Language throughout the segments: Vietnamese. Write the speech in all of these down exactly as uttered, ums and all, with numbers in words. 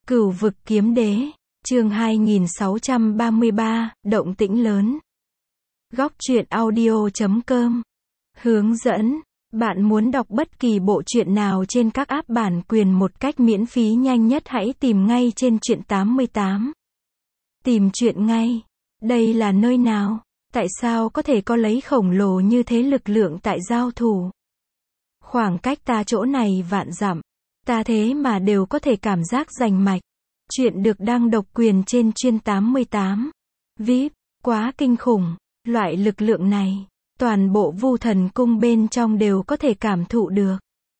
Cửu vực kiếm đế, chương hai nghìn sáu trăm ba mươi ba, động tĩnh lớn. Góc truyện audio chấm com. Hướng dẫn, bạn muốn đọc bất kỳ bộ truyện nào trên các app bản quyền một cách miễn phí nhanh nhất hãy tìm ngay trên truyện tám mươi tám. Tìm truyện ngay. Đây là nơi nào? Tại sao có thể có lấy khổng lồ như thế lực lượng tại giao thủ? Khoảng cách ta chỗ này vạn dặm. Ta thế mà đều có thể cảm giác rành mạch. Chuyện được đăng độc quyền trên chuyên tám mươi tám. vê i pê, quá kinh khủng. Loại lực lượng này, toàn bộ Vu Thần Cung bên trong đều có thể cảm thụ được.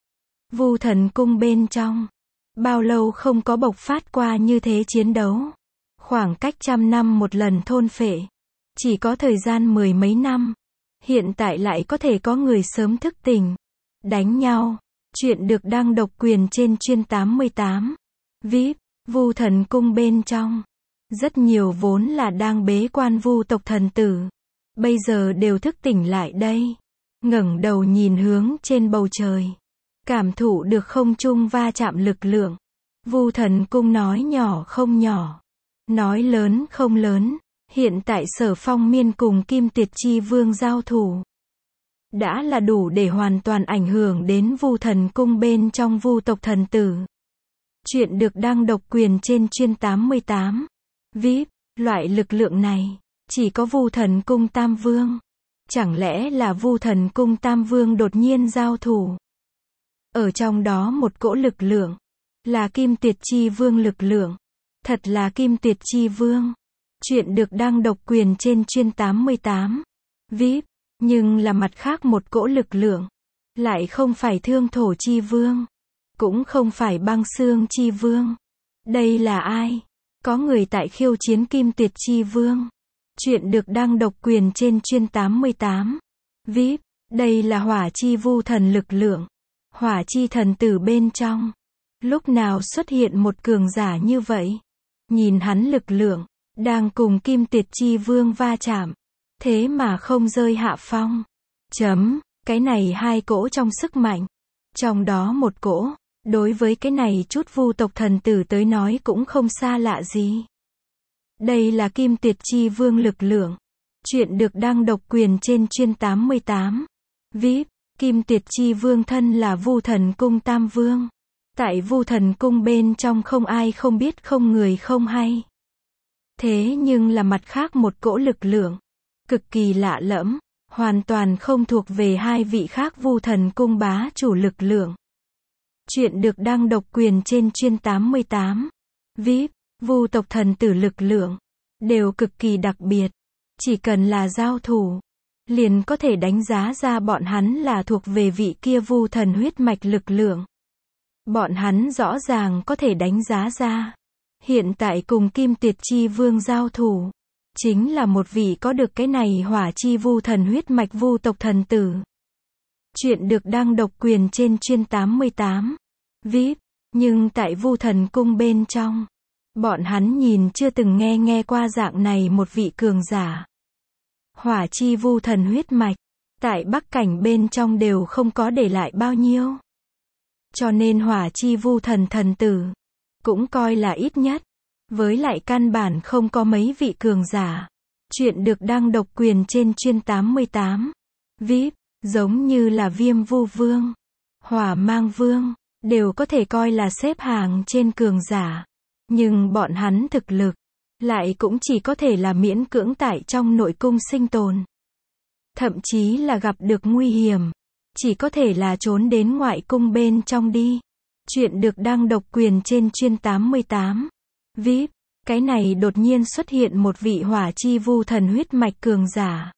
Vu Thần Cung bên trong, bao lâu không có bộc phát qua như thế chiến đấu. Khoảng cách trăm năm một lần thôn phệ. Chỉ có thời gian mười mấy năm. Hiện tại lại có thể có người sớm thức tỉnh. Đánh nhau. Chuyện được đăng độc quyền trên chuyên tám mươi tám. vê i pê, Vu Thần Cung bên trong. Rất nhiều vốn là đang bế quan vu tộc thần tử. Bây giờ đều thức tỉnh lại đây. Ngẩng đầu nhìn hướng trên bầu trời. Cảm thụ được không trung va chạm lực lượng. Vu Thần Cung nói nhỏ không nhỏ. Nói lớn không lớn. Hiện tại Sở Phong Miên cùng Kim Tuyệt Chi Vương giao thủ. Đã là đủ để hoàn toàn ảnh hưởng đến Vu Thần Cung bên trong vu tộc thần tử. Chuyện được đăng độc quyền trên chuyên tám mươi tám. vê i pê, loại lực lượng này, chỉ có Vu Thần Cung Tam Vương. Chẳng lẽ là Vu Thần Cung Tam Vương đột nhiên giao thủ? Ở trong đó một cỗ lực lượng, là Kim Tuyệt Chi Vương lực lượng. Thật là Kim Tuyệt Chi Vương. Chuyện được đăng độc quyền trên chuyên tám mươi tám. vê i pê, nhưng là mặt khác một cỗ lực lượng. Lại không phải Thương Thổ Chi Vương. Cũng không phải Băng Xương Chi Vương. Đây là ai? Có người tại khiêu chiến Kim Tuyệt Chi Vương. Chuyện được đăng độc quyền trên chuyên tám mươi tám. vê i pê, đây là Hỏa Chi Vu Thần lực lượng. Hỏa Chi thần tử bên trong. Lúc nào xuất hiện một cường giả như vậy? Nhìn hắn lực lượng, đang cùng Kim Tuyệt Chi Vương va chạm. Thế mà không rơi hạ phong. Chấm, cái này hai cỗ trong sức mạnh. Trong đó một cỗ, đối với cái này chút vu tộc thần tử tới nói cũng không xa lạ gì. Đây là Kim Tuyệt Chi Vương lực lượng. Chuyện được đăng độc quyền trên chuyên tám mươi tám. vê i pê, Kim Tuyệt Chi Vương thân là Vu Thần Cung Tam Vương. Tại Vu Thần Cung bên trong không ai không biết không người không hay. Thế nhưng là mặt khác một cỗ lực lượng. Cực kỳ lạ lẫm. Hoàn toàn không thuộc về hai vị khác Vu Thần Cung bá chủ lực lượng. Chuyện được đăng độc quyền trên chuyên tám mươi tám. vê i pê, vu tộc thần tử lực lượng. Đều cực kỳ đặc biệt. Chỉ cần là giao thủ. Liền có thể đánh giá ra bọn hắn là thuộc về vị kia vu thần huyết mạch lực lượng. Bọn hắn rõ ràng có thể đánh giá ra. Hiện tại cùng Kim Tuyệt Chi Vương giao thủ. Chính là một vị có được cái này Hỏa Chi Vu Thần huyết mạch vu tộc thần tử. Chuyện được đăng độc quyền trên chuyên tám mươi tám. vê i pê, nhưng tại Vu Thần Cung bên trong, bọn hắn nhìn chưa từng nghe nghe qua dạng này một vị cường giả. Hỏa Chi Vu Thần huyết mạch, tại Bắc Cảnh bên trong đều không có để lại bao nhiêu. Cho nên Hỏa Chi Vu Thần thần tử, cũng coi là ít nhất. Với lại căn bản không có mấy vị cường giả. Chuyện được đăng độc quyền trên chuyên tám mươi tám. vê i pê, giống như là Viêm Vu Vương, Hỏa Mang Vương, đều có thể coi là xếp hàng trên cường giả. Nhưng bọn hắn thực lực, lại cũng chỉ có thể là miễn cưỡng tại trong nội cung sinh tồn. Thậm chí là gặp được nguy hiểm, chỉ có thể là trốn đến ngoại cung bên trong đi. Chuyện được đăng độc quyền trên chuyên tám mươi tám. vê i pê, cái này đột nhiên xuất hiện một vị Hỏa Chi Vu Thần huyết mạch cường giả.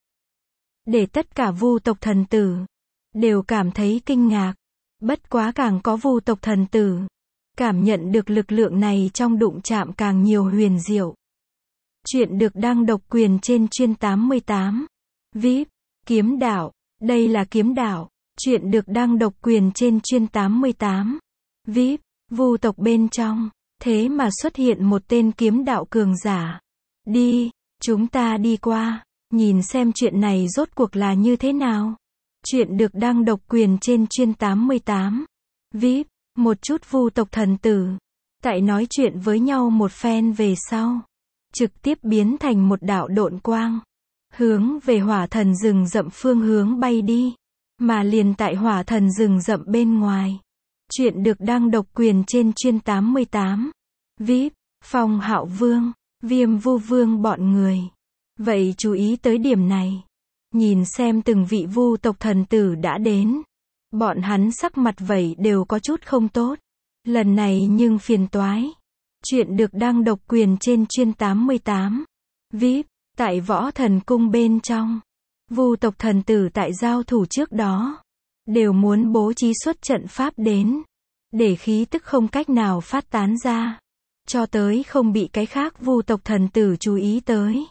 Để tất cả vu tộc thần tử đều cảm thấy kinh ngạc. Bất quá càng có vu tộc thần tử cảm nhận được lực lượng này trong đụng chạm càng nhiều huyền diệu. Chuyện được đăng độc quyền trên chuyên tám mươi tám. vê i pê, kiếm đạo, đây là kiếm đạo. Chuyện được đăng độc quyền trên chuyên tám mươi tám. vê i pê, vu tộc bên trong. Thế mà xuất hiện một tên kiếm đạo cường giả. Đi, chúng ta đi qua, nhìn xem chuyện này rốt cuộc là như thế nào. Chuyện được đăng độc quyền trên chuyên tám mươi tám. vê i pê, một chút vu tộc thần tử Tại nói chuyện với nhau một phen về sau, trực tiếp biến thành một đạo độn quang, hướng về hỏa thần rừng rậm phương hướng bay đi, mà liền tại hỏa thần rừng rậm bên ngoài. Chuyện được đăng độc quyền trên chuyên tám mươi tám. vê i pê, Phong Hạo Vương, Viêm Vu Vương bọn người. Vậy chú ý tới điểm này. Nhìn xem từng vị vu tộc thần tử đã đến. Bọn hắn sắc mặt vậy đều có chút không tốt. Lần này nhưng phiền toái. Chuyện được đăng độc quyền trên chuyên tám mươi tám. vê i pê, tại Võ Thần Cung bên trong. Vu tộc thần tử tại giao thủ trước đó, đều muốn bố trí xuất trận pháp đến, để khí tức không cách nào phát tán ra, cho tới không bị cái khác vu tộc thần tử chú ý tới.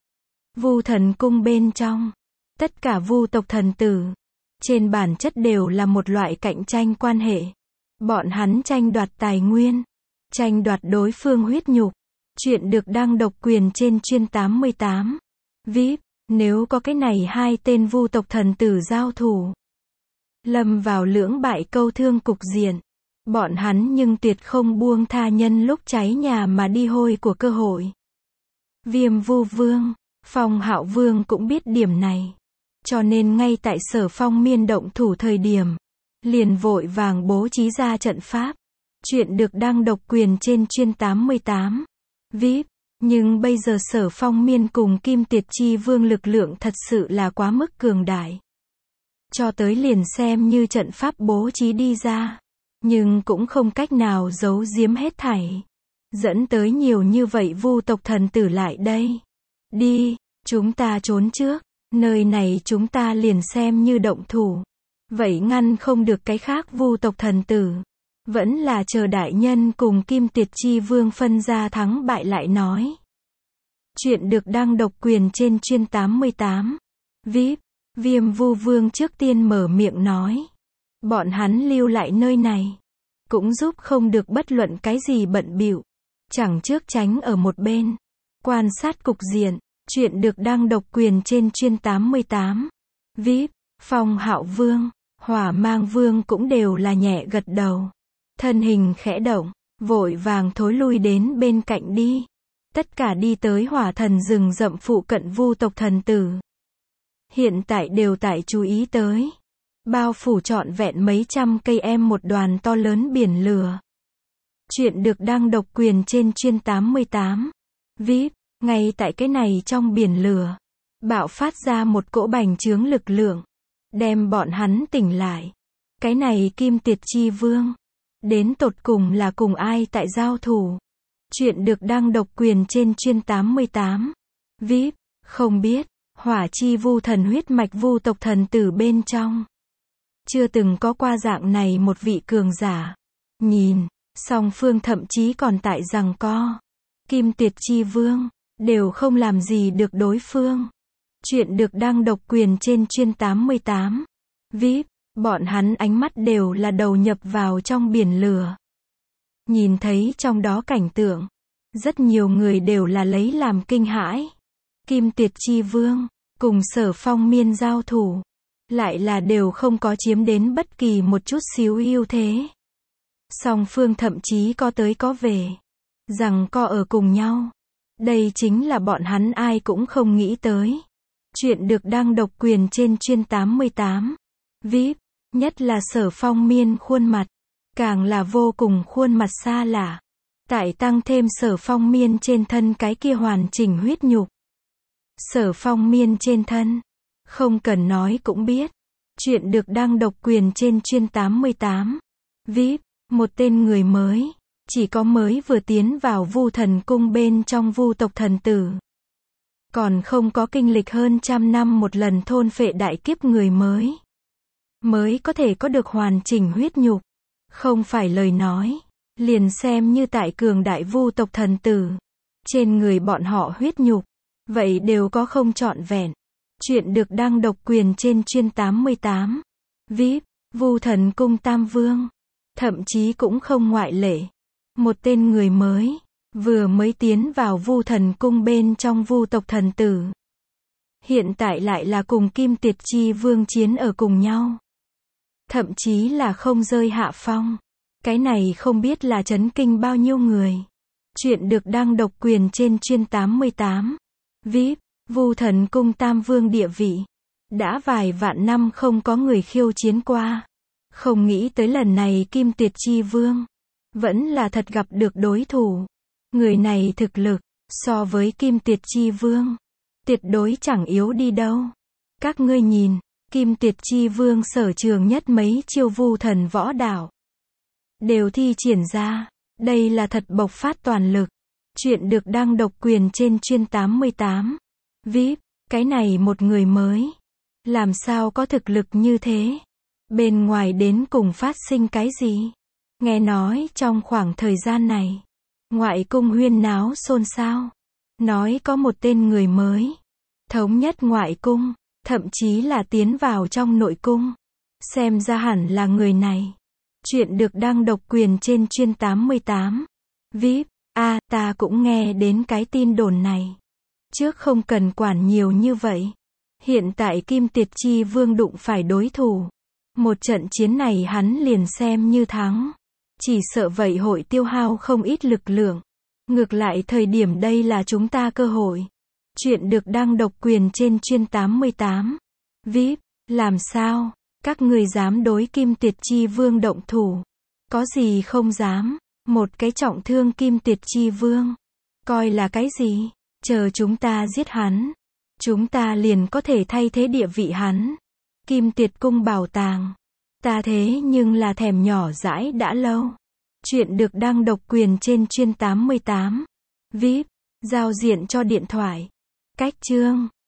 Vu thần cung bên trong, tất cả vu tộc thần tử, trên bản chất đều là một loại cạnh tranh quan hệ. Bọn hắn tranh đoạt tài nguyên, tranh đoạt đối phương huyết nhục. Chuyện được đăng độc quyền trên chuyên tám mươi tám. vê i pê, nếu có cái này hai tên vu tộc thần tử giao thủ, lâm vào lưỡng bại câu thương cục diện, bọn hắn nhưng tuyệt không buông tha nhân lúc cháy nhà mà đi hôi của cơ hội. Viêm Vu Vương, Phong Hạo Vương cũng biết điểm này, cho nên ngay tại Sở Phong Miên động thủ thời điểm, liền vội vàng bố trí ra trận pháp. Chuyện được đăng độc quyền trên chuyên tám mươi tám. vê i pê, nhưng bây giờ Sở Phong Miên cùng Kim Tiệt Chi Vương lực lượng thật sự là quá mức cường đại. Cho tới liền xem như trận pháp bố trí đi ra, nhưng cũng không cách nào giấu giếm hết thảy. Dẫn tới nhiều như vậy vu tộc thần tử lại đây. Đi, chúng ta trốn trước, nơi này chúng ta liền xem như động thủ. Vậy ngăn không được cái khác vu tộc thần tử. Vẫn là chờ đại nhân cùng Kim Tiệt Chi Vương phân ra thắng bại lại nói. Chuyện được đăng độc quyền trên chuyên tám mươi tám. vê i pê, Viêm Vu Vương trước tiên mở miệng nói. Bọn hắn lưu lại nơi này, cũng giúp không được bất luận cái gì bận bịu. Chẳng trước tránh ở một bên, quan sát cục diện. Chuyện được đăng độc quyền trên chuyên tám mươi tám. vê i pê, Phong Hạo Vương, Hỏa Mang Vương cũng đều là nhẹ gật đầu. Thân hình khẽ động, vội vàng thối lui đến bên cạnh đi. Tất cả đi tới hỏa thần rừng rậm phụ cận vu tộc thần tử. Hiện tại đều tại chú ý tới. Bao phủ trọn vẹn mấy trăm cây em một đoàn to lớn biển lửa. Chuyện được đăng độc quyền trên chuyên tám mươi tám. vê i pê, ngay tại cái này trong biển lửa, bạo phát ra một cỗ bành trướng lực lượng, đem bọn hắn tỉnh lại. Cái này Kim Tiệt Chi Vương, đến tột cùng là cùng ai tại giao thủ? Chuyện được đăng độc quyền trên chuyên tám mươi tám. vê i pê, không biết, hỏa chi vu thần huyết mạch vu tộc thần tử bên trong. Chưa từng có qua dạng này một vị cường giả. Nhìn, song phương thậm chí còn tại giằng co. Kim Tiệt Chi Vương, đều không làm gì được đối phương. Chuyện được đăng độc quyền trên chuyên tám mươi tám. vê i pê, bọn hắn ánh mắt đều là đầu nhập vào trong biển lửa. Nhìn thấy trong đó cảnh tượng, rất nhiều người đều là lấy làm kinh hãi. Kim Tiệt Chi Vương, cùng Sở Phong Miên giao thủ, lại là đều không có chiếm đến bất kỳ một chút xíu ưu thế. Song phương thậm chí có tới có về, rằng co ở cùng nhau. Đây chính là bọn hắn ai cũng không nghĩ tới. Chuyện được đăng độc quyền trên chuyên tám mươi tám. vê i pê, nhất là Sở Phong Miên khuôn mặt, càng là vô cùng khuôn mặt xa lạ. Tại tăng thêm Sở Phong Miên trên thân cái kia hoàn chỉnh huyết nhục. Sở Phong Miên trên thân, không cần nói cũng biết. Chuyện được đăng độc quyền trên chuyên tám mươi tám. vê i pê, một tên người mới, chỉ có mới vừa tiến vào Vu Thần Cung bên trong vu tộc thần tử. Còn không có kinh lịch hơn trăm năm một lần thôn phệ đại kiếp người mới. Mới có thể có được hoàn chỉnh huyết nhục. Không phải lời nói, liền xem như tại cường đại vu tộc thần tử. Trên người bọn họ huyết nhục, vậy đều có không trọn vẹn. Chuyện được đăng độc quyền trên chuyên tám mươi tám. vê i pê, Vu Thần Cung Tam Vương, thậm chí cũng không ngoại lệ. Một tên người mới, vừa mới tiến vào Vu Thần Cung bên trong vu tộc thần tử. Hiện tại lại là cùng Kim Tiệt Chi Vương chiến ở cùng nhau. Thậm chí là không rơi hạ phong. Cái này không biết là chấn kinh bao nhiêu người. Chuyện được đăng độc quyền trên chuyên tám mươi tám. vê i pê, Vu Thần Cung Tam Vương địa vị. Đã vài vạn năm không có người khiêu chiến qua. Không nghĩ tới lần này Kim Tuyệt Chi Vương vẫn là thật gặp được đối thủ. Người này thực lực, so với Kim Tuyệt Chi Vương, tuyệt đối chẳng yếu đi đâu. Các ngươi nhìn, Kim Tuyệt Chi Vương sở trường nhất mấy chiêu vu thần võ đạo đều thi triển ra. Đây là thật bộc phát toàn lực. Chuyện được đăng độc quyền trên chuyên tám mươi tám. vê i pê, cái này một người mới. Làm sao có thực lực như thế? Bên ngoài đến cùng phát sinh cái gì? Nghe nói trong khoảng thời gian này, ngoại cung huyên náo xôn xao. Nói có một tên người mới thống nhất ngoại cung, thậm chí là tiến vào trong nội cung. Xem ra hẳn là người này. Chuyện được đăng độc quyền trên chuyên tám mươi tám. vê i pê, a, à, ta cũng nghe đến cái tin đồn này. Trước không cần quản nhiều như vậy. Hiện tại Kim Tuyệt Chi Vương đụng phải đối thủ. Một trận chiến này hắn liền xem như thắng. Chỉ sợ vậy hội tiêu hao không ít lực lượng. Ngược lại thời điểm đây là chúng ta cơ hội. Chuyện được đăng độc quyền trên chuyên tám mươi tám. vê i pê, làm sao? Các người dám đối Kim Tuyệt Chi Vương động thủ? Có gì không dám? Một cái trọng thương Kim Tuyệt Chi Vương. Coi là cái gì? Chờ chúng ta giết hắn. Chúng ta liền có thể thay thế địa vị hắn. Kim Tuyệt Cung bảo tàng. Ta thế nhưng là thèm nhỏ dãi đã lâu. Chuyện được đăng độc quyền trên chuyên tám mươi tám. vê i pê, giao diện cho điện thoại. Cách chương.